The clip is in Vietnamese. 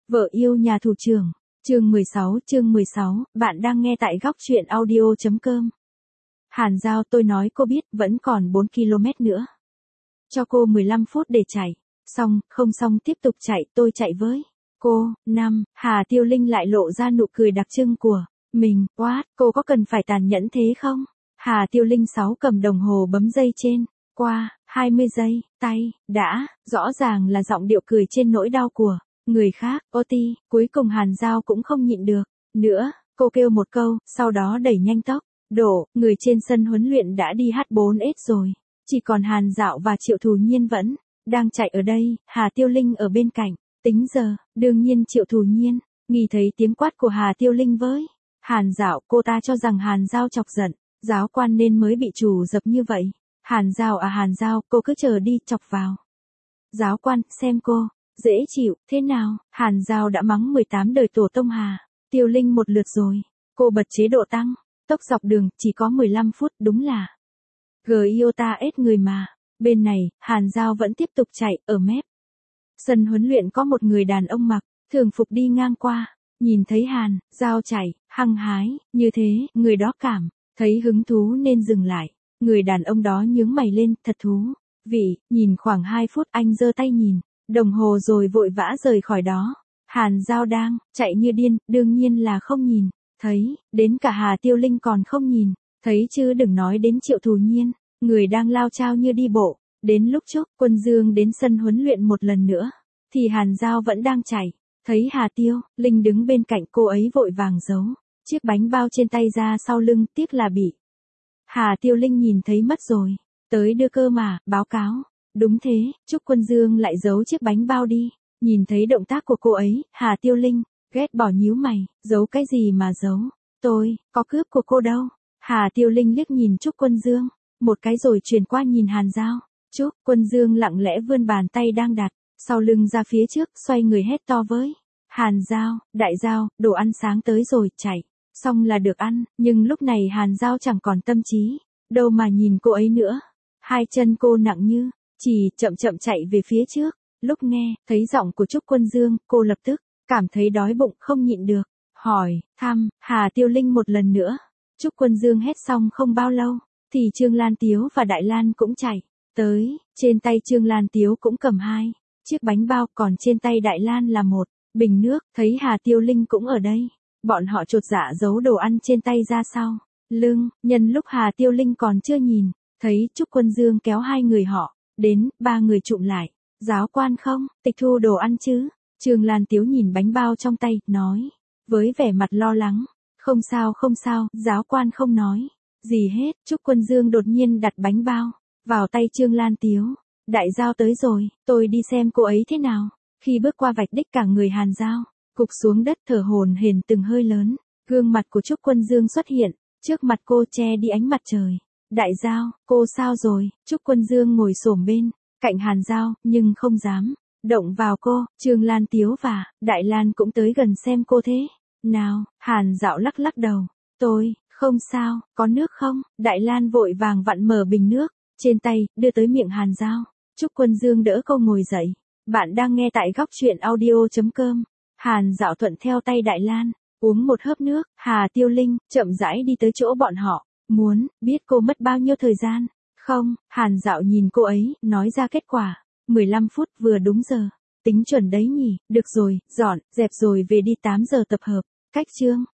Vợ yêu nhà thủ trưởng. Chương 16, bạn đang nghe tại góc truyện audio.com. Hàn Giao, tôi nói cô biết, vẫn còn 4 km nữa. Cho cô 15 phút để chạy. Xong, không xong tiếp tục chạy, tôi chạy với cô. Hà Tiêu Linh lại lộ ra nụ cười đặc trưng của mình. What, cô có cần phải tàn nhẫn thế không? Hà Tiêu Linh 6 cầm đồng hồ bấm dây trên. Qua 20 giây, tay đã, rõ ràng là giọng điệu cười trên nỗi đau của người khác. Oti, cuối cùng Hàn Giao cũng không nhịn được nữa, cô kêu một câu, sau đó đẩy nhanh tốc độ. Người trên sân huấn luyện đã đi H4S rồi, chỉ còn Hàn Dạo và Triệu Thù Nhiên vẫn đang chạy ở đây. Hà Tiêu Linh ở bên cạnh tính giờ. Đương nhiên Triệu Thù Nhiên nghe thấy tiếng quát của Hà Tiêu Linh với Hàn Dạo, cô ta cho rằng Hàn Giao chọc giận giáo quan nên mới bị chủ dập như vậy. Hàn Giao, cô cứ chờ đi, chọc vào giáo quan, xem cô dễ chịu thế nào. Hàn Giao đã mắng 18 đời tổ tông Hà Tiêu Linh một lượt rồi. Cô bật chế độ tăng tốc dọc đường, chỉ có 15 phút, đúng là GIOTA-S người mà. Bên này, Hàn Giao vẫn tiếp tục chạy. Ở mép sân huấn luyện có một người đàn ông mặc thường phục đi ngang qua, nhìn thấy Hàn Giao chạy hăng hái như thế, người đó cảm thấy hứng thú nên dừng lại. Người đàn ông đó nhướng mày lên, thật thú vị. Nhìn khoảng 2 phút, anh giơ tay nhìn đồng hồ rồi vội vã rời khỏi đó. Hàn Giao đang chạy như điên, đương nhiên là không nhìn thấy, đến cả Hà Tiêu Linh còn không nhìn thấy, chứ đừng nói đến Triệu Thù Nhiên, người đang lao chao như đi bộ. Đến lúc Trúc Quân Dương đến sân huấn luyện một lần nữa, thì Hàn Giao vẫn đang chạy. Thấy Hà Tiêu Linh đứng bên cạnh, cô ấy vội vàng giấu chiếc bánh bao trên tay ra sau lưng, tiếc là bị Hà Tiêu Linh nhìn thấy mất rồi. Tới đưa cơ mà, báo cáo. Đúng thế, Trúc Quân Dương lại giấu chiếc bánh bao đi. Nhìn thấy động tác của cô ấy, Hà Tiêu Linh ghét bỏ nhíu mày, giấu cái gì mà giấu? Tôi có cướp của cô đâu. Hà Tiêu Linh liếc nhìn Trúc Quân Dương một cái rồi chuyển qua nhìn Hàn Giao. Trúc Quân Dương lặng lẽ vươn bàn tay đang đặt sau lưng ra phía trước, xoay người hét to với Hàn Giao, đại Giao, đồ ăn sáng tới rồi, chạy xong là được ăn. Nhưng lúc này Hàn Giao chẳng còn tâm trí đâu mà nhìn cô ấy nữa. Hai chân cô nặng như chỉ, chậm chậm chạy về phía trước. Lúc nghe thấy giọng của Trúc Quân Dương, cô lập tức cảm thấy đói bụng, không nhịn được hỏi thăm Hà Tiêu Linh một lần nữa. Trúc Quân Dương hét xong không bao lâu thì Trương Lan Tiếu và Đại Lan cũng chạy tới. Trên tay Trương Lan Tiếu cũng cầm 2 chiếc bánh bao, còn trên tay Đại Lan là một bình nước. Thấy Hà Tiêu Linh cũng ở đây, bọn họ chột dạ giấu đồ ăn trên tay ra sau lưng. Nhân lúc Hà Tiêu Linh còn chưa nhìn thấy, Trúc Quân Dương kéo 2 người họ đến. 3 người chụm lại. Giáo quan không tịch thu đồ ăn chứ? Trương Lan Tiếu nhìn bánh bao trong tay, nói với vẻ mặt lo lắng. Không sao, giáo quan không nói gì hết. Trúc Quân Dương đột nhiên đặt bánh bao vào tay Trương Lan Tiếu. Đại Giao tới rồi, tôi đi xem cô ấy thế nào. Khi bước qua vạch đích, cả người Hàn Giao cục xuống đất, thở hổn hển từng hơi lớn. Gương mặt của Trúc Quân Dương xuất hiện trước mặt cô, che đi ánh mặt trời. Đại Giao, cô sao rồi? Trúc Quân Dương ngồi xổm bên cạnh Hàn Giao, nhưng không dám động vào cô. Trương Lan Tiếu và Đại Lan cũng tới gần xem cô thế nào. Hàn Dạo lắc lắc đầu. Tôi không sao, có nước không? Đại Lan vội vàng vặn mở bình nước trên tay, đưa tới miệng Hàn Giao. Trúc Quân Dương đỡ cô ngồi dậy. Bạn đang nghe tại góc truyện audio.com. Hàn Dạo thuận theo tay Đại Lan, uống một hớp nước. Hà Tiêu Linh chậm rãi đi tới chỗ bọn họ. Muốn biết cô mất bao nhiêu thời gian không? Hàn Dạo nhìn cô ấy, nói ra kết quả. 15 phút, vừa đúng giờ. Tính chuẩn đấy nhỉ? Được rồi, dọn dẹp rồi về đi, 8 giờ tập hợp. Cách Trương